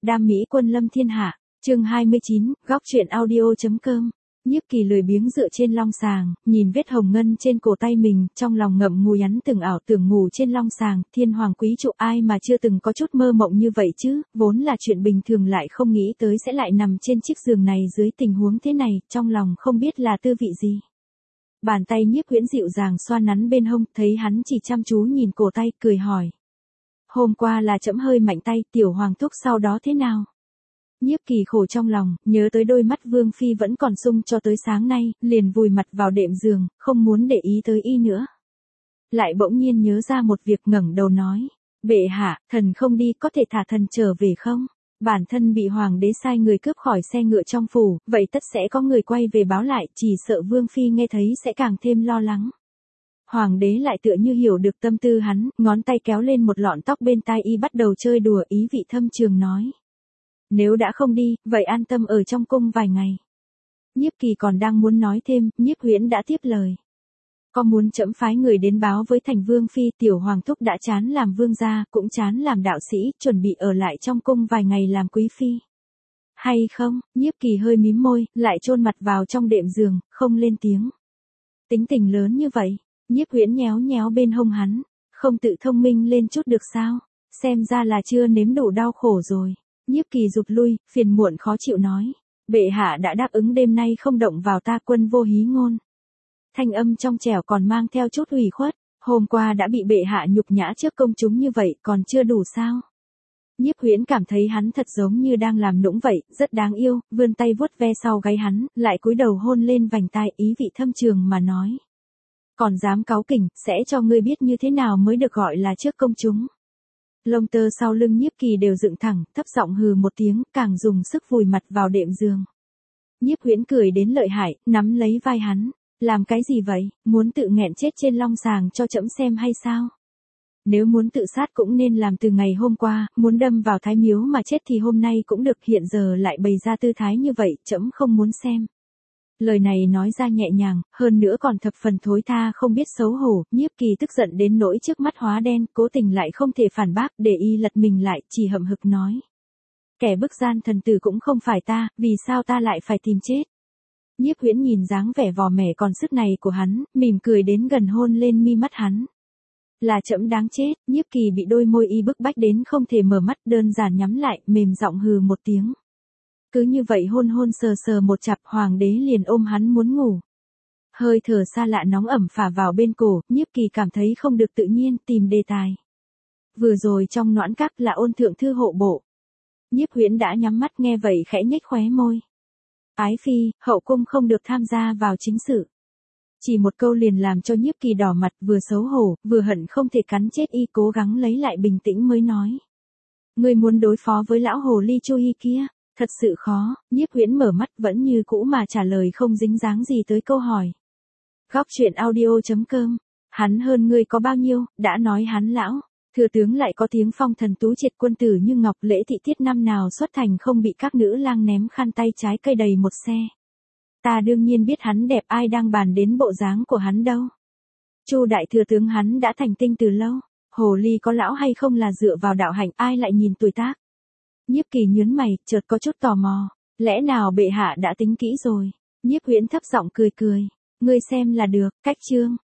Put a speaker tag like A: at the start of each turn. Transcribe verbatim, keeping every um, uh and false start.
A: đam mỹ quân lâm thiên hạ, chương hai mươi chín, góc truyện audio.com. Nhiếp Kỳ lười biếng dựa trên long sàng, nhìn vết hồng ngân trên cổ tay mình, trong lòng ngậm ngùi nhắn từng ảo tưởng ngủ trên long sàng, thiên hoàng quý trụ ai mà chưa từng có chút mơ mộng như vậy chứ, vốn là chuyện bình thường lại không nghĩ tới sẽ lại nằm trên chiếc giường này dưới tình huống thế này, trong lòng không biết là tư vị gì. Bàn tay Nhiếp Huyễn dịu dàng xoa nắn bên hông, thấy hắn chỉ chăm chú nhìn cổ tay, cười hỏi. Hôm qua là trẫm hơi mạnh tay, tiểu hoàng thúc sau đó thế nào? Nhiếp Kỳ khổ trong lòng, nhớ tới đôi mắt Vương Phi vẫn còn sung cho tới sáng nay, liền vùi mặt vào đệm giường, không muốn để ý tới y nữa. Lại bỗng nhiên nhớ ra một việc ngẩng đầu nói, bệ hạ, thần không đi có thể thả thần trở về không? Bản thân bị hoàng đế sai người cướp khỏi xe ngựa trong phủ, vậy tất sẽ có người quay về báo lại, chỉ sợ Vương Phi nghe thấy sẽ càng thêm lo lắng. Hoàng đế lại tựa như hiểu được tâm tư hắn, ngón tay kéo lên một lọn tóc bên tai y bắt đầu chơi đùa ý vị thâm trường nói. Nếu đã không đi, vậy an tâm ở trong cung vài ngày. Nhiếp Kỳ còn đang muốn nói thêm, Nhiếp Huyễn đã tiếp lời. Có muốn trẫm phái người đến báo với thành Vương Phi, tiểu hoàng thúc đã chán làm vương gia, cũng chán làm đạo sĩ, chuẩn bị ở lại trong cung vài ngày làm quý phi. Hay không? Nhiếp Kỳ hơi mím môi, lại chôn mặt vào trong đệm giường, không lên tiếng. Tính tình lớn như vậy, Nhiếp Huyễn nhéo nhéo bên hông hắn, không tự thông minh lên chút được sao? Xem ra là chưa nếm đủ đau khổ rồi. Nhiếp Kỳ rụt lui, phiền muộn khó chịu nói. Bệ hạ đã đáp ứng đêm nay không động vào ta, quân vô hí ngôn. Thanh âm trong trẻo còn mang theo chút ủy khuất. Hôm qua đã bị bệ hạ nhục nhã trước công chúng như vậy, còn chưa đủ sao? Nhiếp Huyễn cảm thấy hắn thật giống như đang làm nũng vậy, rất đáng yêu, vươn tay vuốt ve sau gáy hắn, lại cúi đầu hôn lên vành tai, ý vị thâm trường mà nói. Còn dám cáu kỉnh, sẽ cho ngươi biết như thế nào mới được gọi là trước công chúng. Lông tơ sau lưng Nhiếp Kỳ đều dựng thẳng, thấp giọng hừ một tiếng, càng dùng sức vùi mặt vào đệm giường. Nhiếp Huyễn cười đến lợi hại, nắm lấy vai hắn. Làm cái gì vậy, muốn tự nghẹn chết trên long sàng cho trẫm xem hay sao? Nếu muốn tự sát cũng nên làm từ ngày hôm qua, muốn đâm vào thái miếu mà chết thì hôm nay cũng được, hiện giờ lại bày ra tư thái như vậy, trẫm không muốn xem. Lời này nói ra nhẹ nhàng, hơn nữa còn thập phần thối tha không biết xấu hổ, Nhiếp Kỳ tức giận đến nỗi trước mắt hóa đen, cố tình lại không thể phản bác, để y lật mình lại, chỉ hậm hực nói. Kẻ bức gian thần tử cũng không phải ta, vì sao ta lại phải tìm chết? Nhiếp Huyễn nhìn dáng vẻ vò mẻ còn sức này của hắn, mỉm cười đến gần hôn lên mi mắt hắn. Là trẫm đáng chết, Nhiếp Kỳ bị đôi môi y bức bách đến không thể mở mắt, đơn giản nhắm lại, mềm giọng hừ một tiếng. Cứ như vậy hôn hôn sờ sờ một chặp, hoàng đế liền ôm hắn muốn ngủ. Hơi thở xa lạ nóng ẩm phả vào bên cổ, Nhiếp Kỳ cảm thấy không được tự nhiên, tìm đề tài. Vừa rồi trong noãn các là ôn thượng thư hộ bộ. Nhiếp Huyễn đã nhắm mắt nghe vậy khẽ nhếch khóe môi. Ái phi, hậu cung không được tham gia vào chính sự. Chỉ một câu liền làm cho Nhiếp Kỳ đỏ mặt, vừa xấu hổ, vừa hận không thể cắn chết y, cố gắng lấy lại bình tĩnh mới nói. Ngươi muốn đối phó với lão hồ ly Chu Hi kia, thật sự khó. Nhiếp Huyễn mở mắt vẫn như cũ mà trả lời không dính dáng gì tới câu hỏi. Góc truyện audio.com, hắn hơn ngươi có bao nhiêu, đã nói hắn lão. Thừa tướng lại có tiếng phong thần tú triệt, quân tử như ngọc, lễ thị tiết năm nào xuất thành không bị các nữ lang ném khăn tay trái cây đầy một xe. Ta đương nhiên biết hắn đẹp, ai đang bàn đến bộ dáng của hắn đâu. Chu đại thừa tướng hắn đã thành tinh từ lâu, hồ ly có lão hay không là dựa vào đạo hạnh, ai lại nhìn tuổi tác. Nhiếp Kỳ nhướng mày, chợt có chút tò mò, lẽ nào bệ hạ đã tính kỹ rồi? Nhiếp Huyễn thấp giọng cười cười, ngươi xem là được, cách chương.